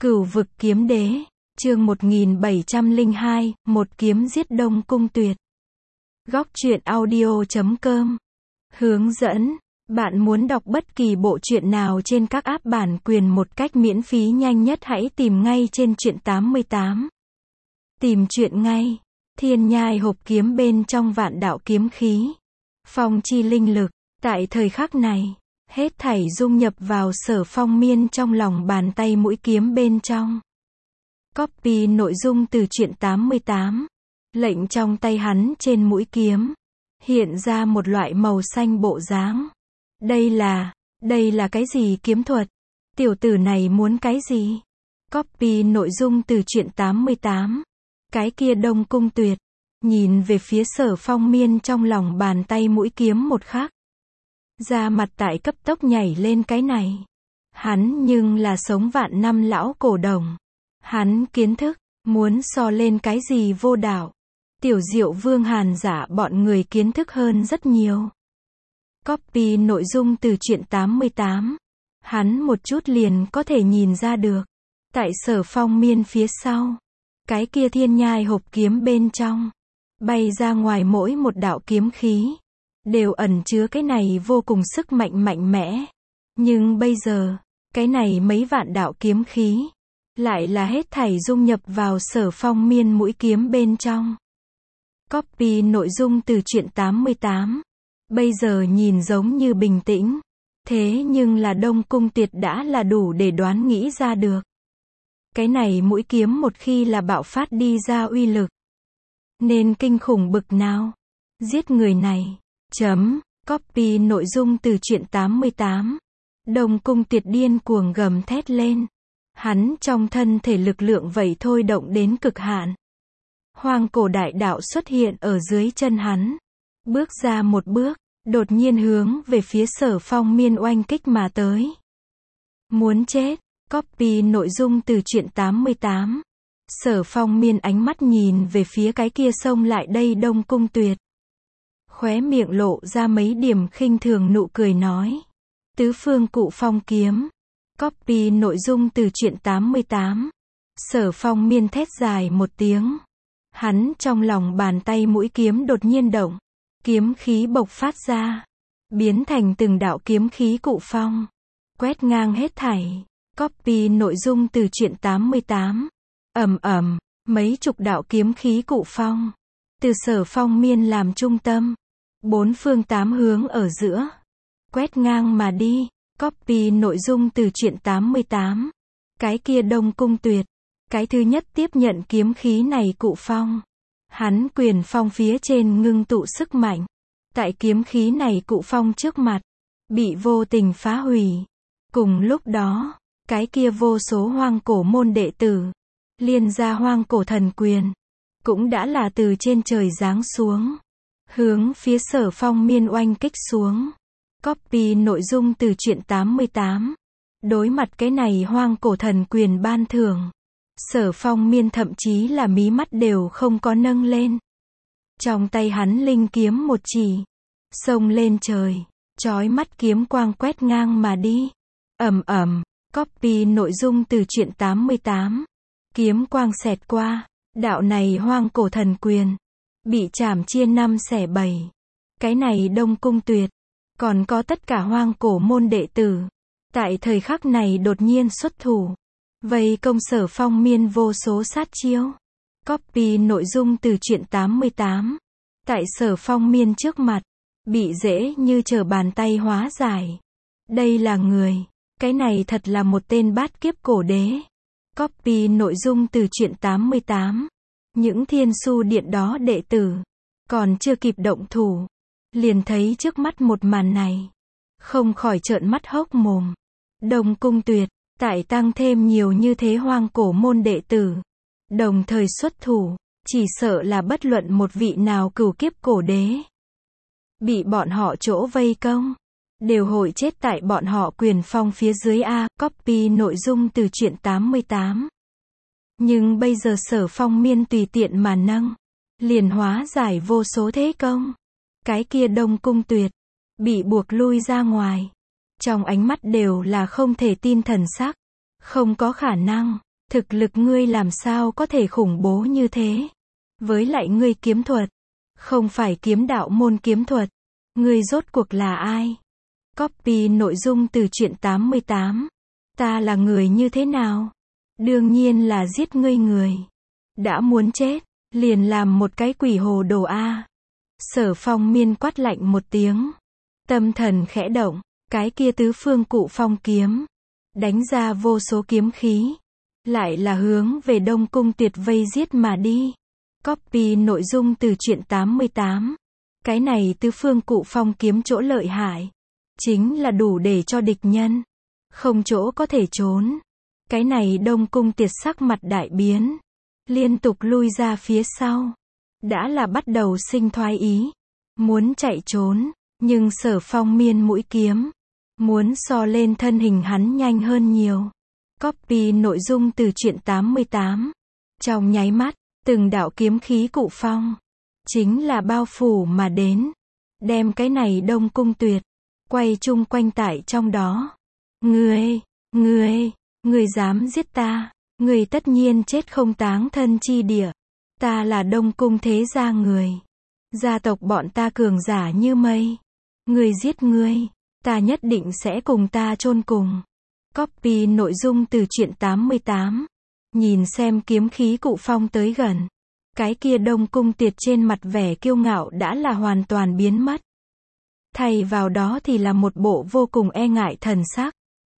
Cửu vực kiếm đế, chương 1702, một kiếm giết Đông Cung Tuyệt. Góc truyện audio.com. Hướng dẫn, bạn muốn đọc bất kỳ bộ truyện nào trên các app bản quyền một cách miễn phí nhanh nhất hãy tìm ngay trên truyện 88. Tìm truyện ngay. Thiên nhai hộp kiếm bên trong vạn đạo kiếm khí. Phong chi linh lực, tại thời khắc này, hết thảy dung nhập vào Sở Phong Miên trong lòng bàn tay mũi kiếm bên trong. Copy nội dung từ truyện 88. Lệnh trong tay hắn trên mũi kiếm hiện ra một loại màu xanh bộ dáng. Đây là cái gì kiếm thuật? Tiểu tử này muốn cái gì? Copy nội dung từ truyện 88. Cái kia Đông Cung Tuyệt nhìn về phía Sở Phong Miên trong lòng bàn tay mũi kiếm một khắc. Da mặt tại cấp tốc nhảy lên, cái này. Hắn nhưng là sống vạn năm lão cổ đồng. Hắn kiến thức, muốn so lên cái gì vô đạo. Tiểu Diệu Vương Hàn Giả bọn người kiến thức hơn rất nhiều. Copy nội dung từ truyện 88. Hắn một chút liền có thể nhìn ra được. Tại Sở Phong Miên phía sau, cái kia thiên nhai hộp kiếm bên trong, bay ra ngoài mỗi một đạo kiếm khí, đều ẩn chứa cái này vô cùng sức mạnh mạnh mẽ. Nhưng bây giờ, cái này mấy vạn đạo kiếm khí, lại là hết thảy dung nhập vào Sở Phong Miên mũi kiếm bên trong. Copy nội dung từ truyện 88. Bây giờ nhìn giống như bình tĩnh, thế nhưng là Đông Cung Tuyệt đã là đủ để đoán nghĩ ra được. Cái này mũi kiếm một khi là bạo phát đi ra uy lực, nên kinh khủng bực nào. Giết người này. Copy nội dung từ truyện 88. Đông Cung Tuyệt điên cuồng gầm thét lên. Hắn trong thân thể lực lượng vậy thôi động đến cực hạn. Hoang cổ đại đạo xuất hiện ở dưới chân hắn. Bước ra một bước, đột nhiên hướng về phía Sở Phong Miên oanh kích mà tới. Muốn chết. Copy nội dung từ truyện 88. Sở Phong Miên ánh mắt nhìn về phía cái kia xông lại đây Đông Cung Tuyệt. Khóe miệng lộ ra mấy điểm khinh thường nụ cười nói. Tứ phương cụ phong kiếm. Copy nội dung từ truyện 88. Sở Phong Miên thét dài một tiếng. Hắn trong lòng bàn tay mũi kiếm đột nhiên động. Kiếm khí bộc phát ra. Biến thành từng đạo kiếm khí cụ phong. Quét ngang hết thảy. Copy nội dung từ truyện 88. Mấy chục đạo kiếm khí cụ phong. Từ Sở Phong Miên làm trung tâm. Bốn phương tám hướng ở giữa. Quét ngang mà đi. Copy nội dung từ truyện 88. Cái kia Đông Cung Tuyệt. Cái thứ nhất tiếp nhận kiếm khí này cụ phong. Hắn quyền phong phía trên ngưng tụ sức mạnh. Tại kiếm khí này cụ phong trước mặt. Bị vô tình phá hủy. Cùng lúc đó, cái kia vô số hoang cổ môn đệ tử. Liên gia hoang cổ thần quyền. Cũng đã là từ trên trời giáng xuống. Hướng phía Sở Phong Miên oanh kích xuống. Copy nội dung từ truyện 88. Đối mặt cái này hoang cổ thần quyền ban thưởng. Sở Phong Miên thậm chí là mí mắt đều không có nâng lên. Trong tay hắn linh kiếm một chỉ. Xông lên trời. Chói mắt kiếm quang quét ngang mà đi. Copy nội dung từ truyện 88. Kiếm quang xẹt qua. Đạo này hoang cổ thần quyền. Bị chảm chia 5 xẻ 7. Cái này Đông Cung Tuyệt. Còn có tất cả hoang cổ môn đệ tử. Tại thời khắc này đột nhiên xuất thủ. Vây công Sở Phong Miên vô số sát chiêu. Copy nội dung từ truyện 88. Tại Sở Phong Miên trước mặt. Bị dễ như trở bàn tay hóa giải. Đây là người. Cái này thật là một tên bát kiếp cổ đế. Copy nội dung từ truyện 88. Những thiên su điện đó đệ tử. Còn chưa kịp động thủ. Liền thấy trước mắt một màn này. Không khỏi trợn mắt hốc mồm. Đông Cung Tuyệt. Tại tăng thêm nhiều như thế hoang cổ môn đệ tử. Đồng thời xuất thủ. Chỉ sợ là bất luận một vị nào cửu kiếp cổ đế. Bị bọn họ chỗ vây công. Đều hội chết tại bọn họ quyền phong phía dưới A. Copy nội dung từ truyện 88. Nhưng bây giờ Sở Phong Miên tùy tiện mà nâng. Liền hóa giải vô số thế công. Cái kia Đông Cung Tuyệt. Bị buộc lui ra ngoài. Trong ánh mắt đều là không thể tin thần sắc. Không có khả năng. Thực lực ngươi làm sao có thể khủng bố như thế? Với lại ngươi kiếm thuật, không phải kiếm đạo môn kiếm thuật. Ngươi rốt cuộc là ai? Copy nội dung từ truyện 88. Ta là người như thế nào? Đương nhiên là giết ngươi người. Đã muốn chết, liền làm một cái quỷ hồ đồ a. Sở Phong Miên quát lạnh một tiếng. Tâm thần khẽ động, cái kia tứ phương cụ phong kiếm. Đánh ra vô số kiếm khí. Lại là hướng về Đông Cung Tuyệt vây giết mà đi. Copy nội dung từ truyện 88. Cái này tứ phương cụ phong kiếm chỗ lợi hại. Chính là đủ để cho địch nhân không chỗ có thể trốn. Cái này Đông Cung Tuyệt sắc mặt đại biến. Liên tục lui ra phía sau. Đã là bắt đầu sinh thoái ý. Muốn chạy trốn. Nhưng Sở Phong Miên mũi kiếm. Muốn so lên thân hình hắn nhanh hơn nhiều. Copy nội dung từ truyện 88. Trong nháy mắt, từng đạo kiếm khí cụ phong. Chính là bao phủ mà đến. Đem cái này Đông Cung Tuyệt. Quay chung quanh tại trong đó. Ngươi dám giết ta. Ngươi tất nhiên chết không táng thân chi địa. Ta là Đông Cung thế gia người. Gia tộc bọn ta cường giả như mây. Ngươi giết ngươi. Ta nhất định sẽ cùng ta chôn cùng. Copy nội dung từ truyện 88. Nhìn xem kiếm khí cụ phong tới gần. Cái kia Đông Cung Tuyệt trên mặt vẻ kiêu ngạo đã là hoàn toàn biến mất. Thay vào đó thì là một bộ vô cùng e ngại thần sắc.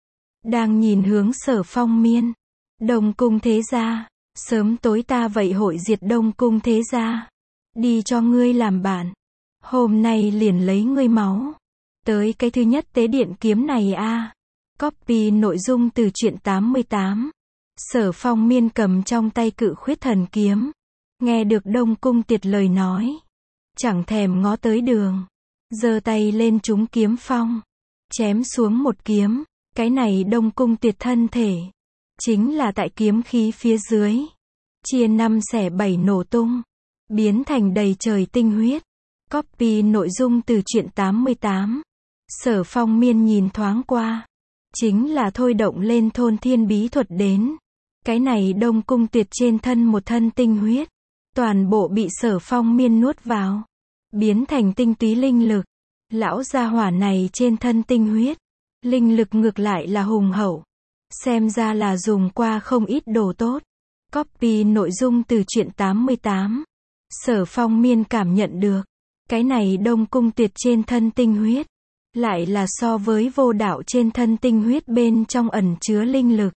Đang nhìn hướng Sở Phong Miên. Đông Cung thế gia. Sớm tối ta vậy hội diệt Đông Cung thế gia. Đi cho ngươi làm bạn. Hôm nay liền lấy ngươi máu. Tới cái thứ nhất tế điện kiếm này a. Copy nội dung từ truyện 88. Sở Phong Miên cầm trong tay Cự Khuyết Thần Kiếm. Nghe được Đông Cung Tuyệt lời nói. Chẳng thèm ngó tới đường. Giơ tay lên trúng kiếm phong. Chém xuống một kiếm. Cái này Đông Cung Tuyệt thân thể. Chính là tại kiếm khí phía dưới. Chia 5 xẻ 7 nổ tung. Biến thành đầy trời tinh huyết. Copy nội dung từ truyện 88. Sở Phong Miên nhìn thoáng qua. Chính là thôi động lên thôn thiên bí thuật đến. Cái này Đông Cung Tuyệt trên thân một thân tinh huyết. Toàn bộ bị Sở Phong Miên nuốt vào. Biến thành tinh túy linh lực. Lão gia hỏa này trên thân tinh huyết. Linh lực ngược lại là hùng hậu. Xem ra là dùng qua không ít đồ tốt. Copy nội dung từ truyện 88. Sở Phong Miên cảm nhận được. Cái này Đông Cung Tuyệt trên thân tinh huyết. Lại là so với vô đạo trên thân tinh huyết bên trong ẩn chứa linh lực.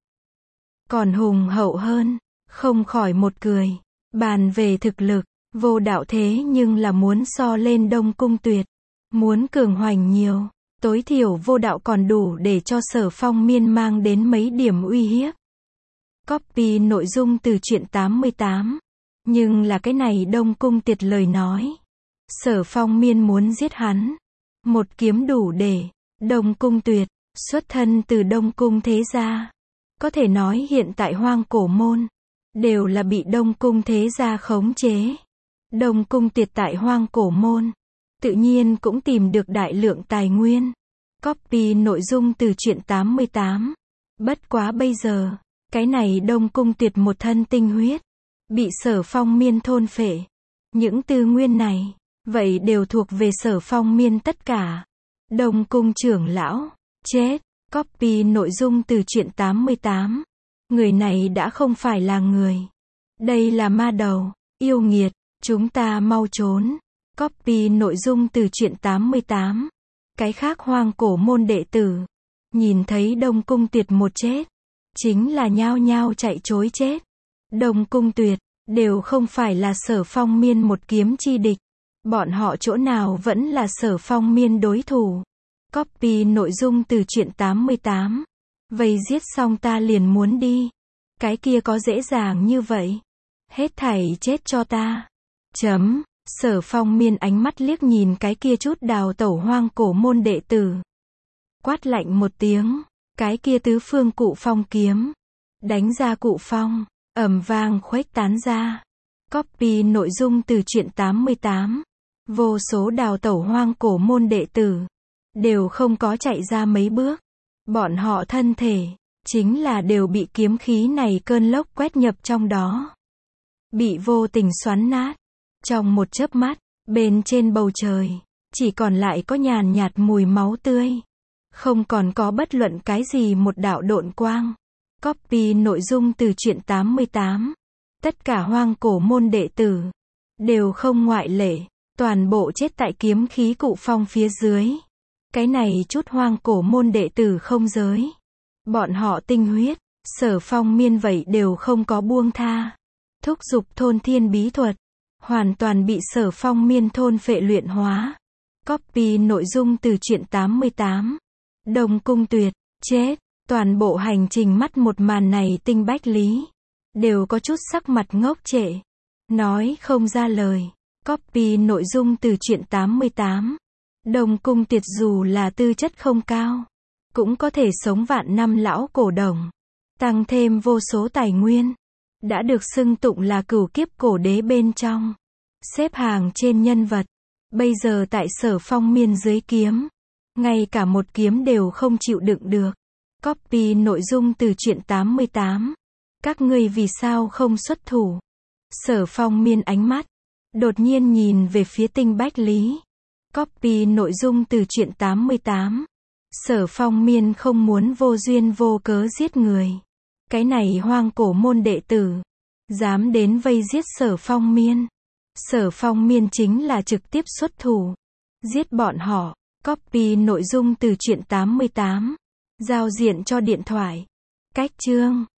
Còn hùng hậu hơn. Không khỏi một cười. Bàn về thực lực. Vô đạo thế nhưng là muốn so lên Đông Cung Tuyệt. Muốn cường hoành nhiều. Tối thiểu vô đạo còn đủ để cho Sở Phong Miên mang đến mấy điểm uy hiếp. Copy nội dung từ truyện 88. Nhưng là cái này Đông Cung Tuyệt lời nói. Sở Phong Miên muốn giết hắn. Một kiếm đủ để. Đông Cung Tuyệt. Xuất thân từ Đông Cung thế gia. Có thể nói hiện tại Hoang Cổ Môn. Đều là bị Đông Cung thế gia khống chế. Đông Cung Tuyệt tại Hoang Cổ Môn. Tự nhiên cũng tìm được đại lượng tài nguyên. Copy nội dung từ truyện 88. Bất quá bây giờ. Cái này Đông Cung Tuyệt một thân tinh huyết. Bị Sở Phong Miên thôn phệ. Những tư nguyên này. Vậy đều thuộc về Sở Phong Miên tất cả. Đông Cung trưởng lão. Chết. Copy nội dung từ truyện 88. Người này đã không phải là người. Đây là ma đầu. Yêu nghiệt. Chúng ta mau trốn. Copy nội dung từ truyện 88. Cái khác Hoang Cổ Môn đệ tử. Nhìn thấy Đông Cung Tuyệt một chết. Chính là nhao nhao chạy trối chết. Đông Cung Tuyệt. Đều không phải là Sở Phong Miên một kiếm chi địch. Bọn họ chỗ nào vẫn là Sở Phong Miên đối thủ. Copy nội dung từ truyện 88. Vây giết xong ta liền muốn đi. Cái kia có dễ dàng như vậy. Hết thảy chết cho ta. Sở Phong Miên ánh mắt liếc nhìn cái kia chút đào tẩu Hoang Cổ Môn đệ tử. Quát lạnh một tiếng. Cái kia tứ phương cụ phong kiếm. Đánh ra cụ phong. Ầm vang khuếch tán ra. Copy nội dung từ truyện 88. Vô số đào tẩu Hoang Cổ Môn đệ tử. Đều không có chạy ra mấy bước. Bọn họ thân thể. chính là đều bị kiếm khí này cơn lốc quét nhập trong đó. Bị vô tình xoắn nát. Trong một chớp mắt, bên trên bầu trời, chỉ còn lại có nhàn nhạt mùi máu tươi. Không còn có bất luận cái gì một đạo độn quang. Copy nội dung từ truyện 88. Tất cả hoang cổ môn đệ tử, đều không ngoại lệ, toàn bộ chết tại kiếm khí cụ phong phía dưới. Cái này chút hoang cổ môn đệ tử không giới. Bọn họ tinh huyết, Sở Phong Miên vậy đều không có buông tha. Thúc giục thôn thiên bí thuật, hoàn toàn bị Sở Phong Miên thôn phệ luyện hóa. Copy nội dung từ truyện 88. Đông Cung Tuyệt, chết. Toàn bộ hành trình mắt một màn này Tinh Bách Lý đều có chút sắc mặt ngốc trệ, nói không ra lời. Copy nội dung từ truyện 88. Đông Cung Tuyệt dù là tư chất không cao, cũng có thể sống vạn năm lão cổ đồng, tăng thêm vô số tài nguyên, đã được xưng tụng là cửu kiếp cổ đế bên trong, xếp hàng trên nhân vật. Bây giờ tại Sở Phong Miên dưới kiếm, ngay cả một kiếm đều không chịu đựng được. Copy nội dung từ truyện 88. Các ngươi vì sao không xuất thủ? Sở Phong Miên ánh mắt đột nhiên nhìn về phía Tinh Bách Lý. Copy nội dung từ truyện 88. Sở Phong Miên không muốn vô duyên vô cớ giết người. Cái này hoang cổ môn đệ tử, dám đến vây giết Sở Phong Miên. Sở Phong Miên chính là trực tiếp xuất thủ, giết bọn họ. Copy nội dung từ truyện 88. Giao diện cho điện thoại. Cách chương